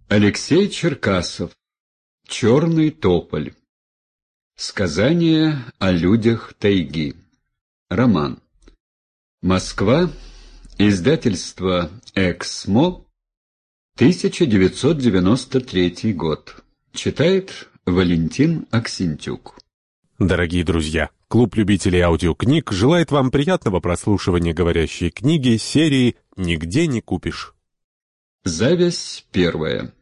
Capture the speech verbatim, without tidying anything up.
Алексей Черкасов. Черный тополь. Сказание о людях тайги. Роман. Москва. Издательство «Эксмо», тысяча девятьсот девяносто третий год. Читает Валентин Аксентюк. Дорогие друзья, клуб любителей аудиокниг желает вам приятного прослушивания говорящей книги серии «Нигде не купишь». Зависть первая.